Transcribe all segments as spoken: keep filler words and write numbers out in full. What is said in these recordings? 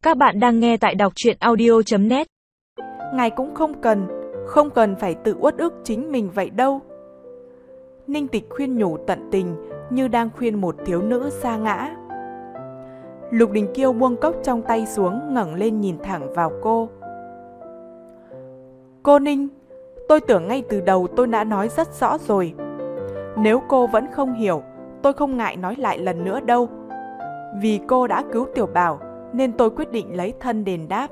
Các bạn đang nghe tại đọc truyện audio chấm net. Ngài cũng không cần, không cần phải tự uất ức chính mình vậy đâu. Ninh Tịch khuyên nhủ tận tình như đang khuyên một thiếu nữ sa ngã. Lục Đình Kiêu buông cốc trong tay xuống, ngẩng lên nhìn thẳng vào cô. Cô Ninh, tôi tưởng ngay từ đầu tôi đã nói rất rõ rồi. Nếu cô vẫn không hiểu, tôi không ngại nói lại lần nữa đâu. Vì cô đã cứu Tiểu Bảo nên tôi quyết định lấy thân đền đáp.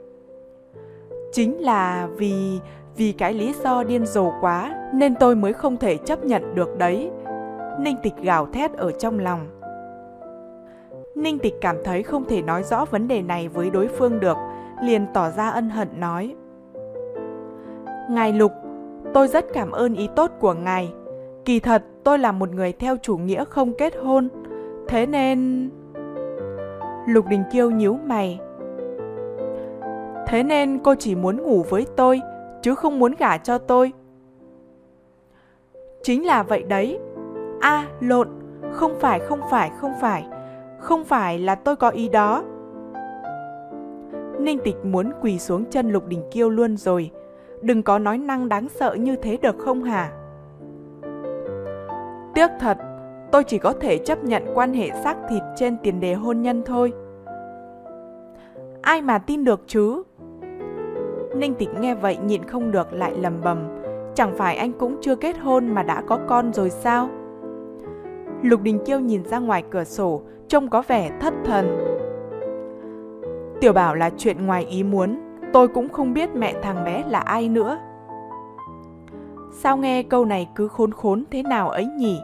Chính là vì vì cái lý do điên rồ quá nên tôi mới không thể chấp nhận được đấy. Ninh Tịch gào thét ở trong lòng. Ninh Tịch cảm thấy không thể nói rõ vấn đề này với đối phương được, liền tỏ ra ân hận nói: Ngài Lục, tôi rất cảm ơn ý tốt của ngài. Kỳ thật tôi là một người theo chủ nghĩa không kết hôn, thế nên... Lục Đình Kiêu nhíu mày. Thế nên cô chỉ muốn ngủ với tôi, chứ không muốn gả cho tôi. Chính là vậy đấy. À, lộn, không phải, không phải, không phải. Không phải là tôi có ý đó. Ninh Tịch muốn quỳ xuống chân Lục Đình Kiêu luôn rồi. Đừng có nói năng đáng sợ như thế được không hả? Tiếc thật, tôi chỉ có thể chấp nhận quan hệ xác thịt trên tiền đề hôn nhân thôi. Ai mà tin được chứ? Ninh Tịch nghe vậy nhịn không được lại lầm bầm. Chẳng phải anh cũng chưa kết hôn mà đã có con rồi sao? Lục Đình Kiêu nhìn ra ngoài cửa sổ, trông có vẻ thất thần. Tiểu Bảo là chuyện ngoài ý muốn, tôi cũng không biết mẹ thằng bé là ai nữa. Sao nghe câu này cứ khốn khốn thế nào ấy nhỉ?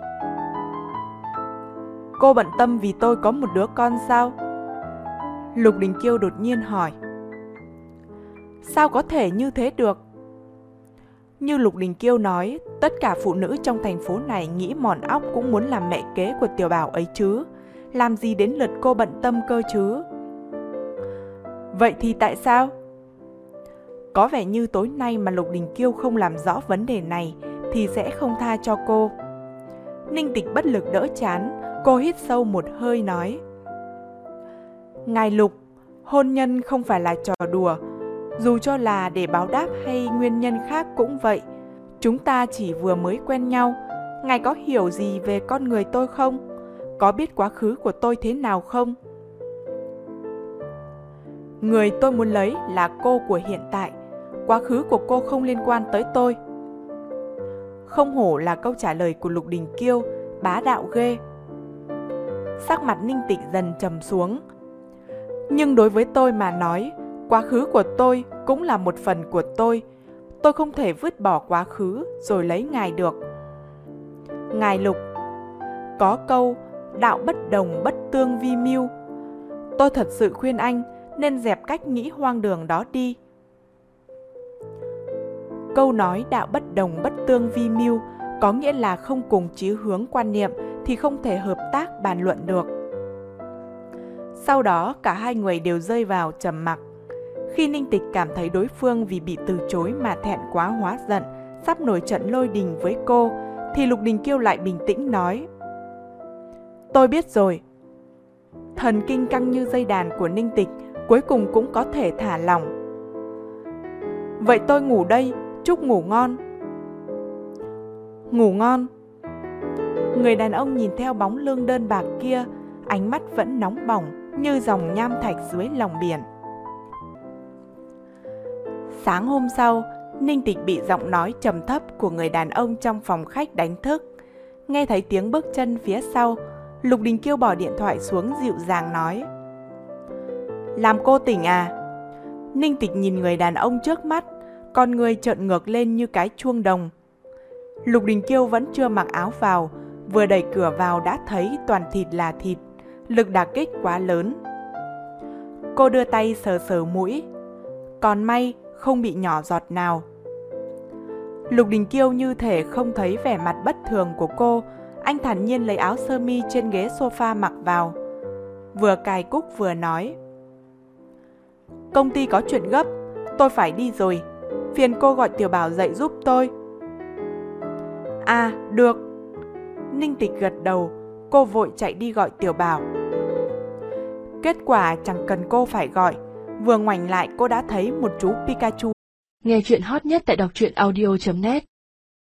Cô bận tâm vì tôi có một đứa con sao? Lục Đình Kiêu đột nhiên hỏi. Sao có thể như thế được? Như Lục Đình Kiêu nói, tất cả phụ nữ trong thành phố này nghĩ mòn óc cũng muốn làm mẹ kế của Tiểu Bảo ấy chứ. Làm gì đến lượt cô bận tâm cơ chứ? Vậy thì tại sao? Có vẻ như tối nay mà Lục Đình Kiêu không làm rõ vấn đề này thì sẽ không tha cho cô. Ninh Tịch bất lực đỡ chán, cô hít sâu một hơi nói: Ngài Lục, hôn nhân không phải là trò đùa. Dù cho là để báo đáp hay nguyên nhân khác cũng vậy. Chúng ta chỉ vừa mới quen nhau. Ngài có hiểu gì về con người tôi không? Có biết quá khứ của tôi thế nào không? Người tôi muốn lấy là cô của hiện tại. Quá khứ của cô không liên quan tới tôi. Không hổ là câu trả lời của Lục Đình Kiêu, bá đạo ghê. Sắc mặt Ninh Tịch dần trầm xuống. Nhưng đối với tôi mà nói, quá khứ của tôi cũng là một phần của tôi. Tôi không thể vứt bỏ quá khứ rồi lấy ngài được. Ngài Lục, có câu đạo bất đồng bất tương vi mưu. Tôi thật sự khuyên anh nên dẹp cách nghĩ hoang đường đó đi. Câu nói đạo bất đồng bất tương vi mưu có nghĩa là không cùng chí hướng quan niệm thì không thể hợp tác bàn luận được. Sau đó cả hai người đều rơi vào trầm mặc. Khi Ninh Tịch cảm thấy đối phương vì bị từ chối mà thẹn quá hóa giận, sắp nổi trận lôi đình với cô, thì Lục Đình Kiêu lại bình tĩnh nói: Tôi biết rồi. Thần kinh căng như dây đàn của Ninh Tịch cuối cùng cũng có thể thả lỏng. Vậy tôi ngủ đây, chúc ngủ ngon. Ngủ ngon. Người đàn ông nhìn theo bóng lưng đơn bạc kia, ánh mắt vẫn nóng bỏng như dòng nham thạch dưới lòng biển. Sáng hôm sau, Ninh Tịch bị giọng nói trầm thấp của người đàn ông trong phòng khách đánh thức. Nghe thấy tiếng bước chân phía sau, Lục Đình Kiêu bỏ điện thoại xuống dịu dàng nói: Làm cô tỉnh à? Ninh Tịch nhìn người đàn ông trước mắt, con người trợn ngược lên như cái chuông đồng. Lục Đình Kiêu vẫn chưa mặc áo vào, vừa đẩy cửa vào đã thấy toàn thịt là thịt, lực đả kích quá lớn. Cô đưa tay sờ sờ mũi, còn may không bị nhỏ giọt nào. Lục Đình Kiêu như thể không thấy vẻ mặt bất thường của cô, anh thản nhiên lấy áo sơ mi trên ghế sofa mặc vào, vừa cài cúc vừa nói: Công ty có chuyện gấp, tôi phải đi rồi, phiền cô gọi Tiểu Bảo dậy giúp tôi. À, được. Ninh Tịch gật đầu, cô vội chạy đi gọi Tiểu Bảo. Kết quả chẳng cần cô phải gọi, vừa ngoảnh lại cô đã thấy một chú Pikachu. Nghe chuyện hot nhất tại đọc truyện audio chấm net.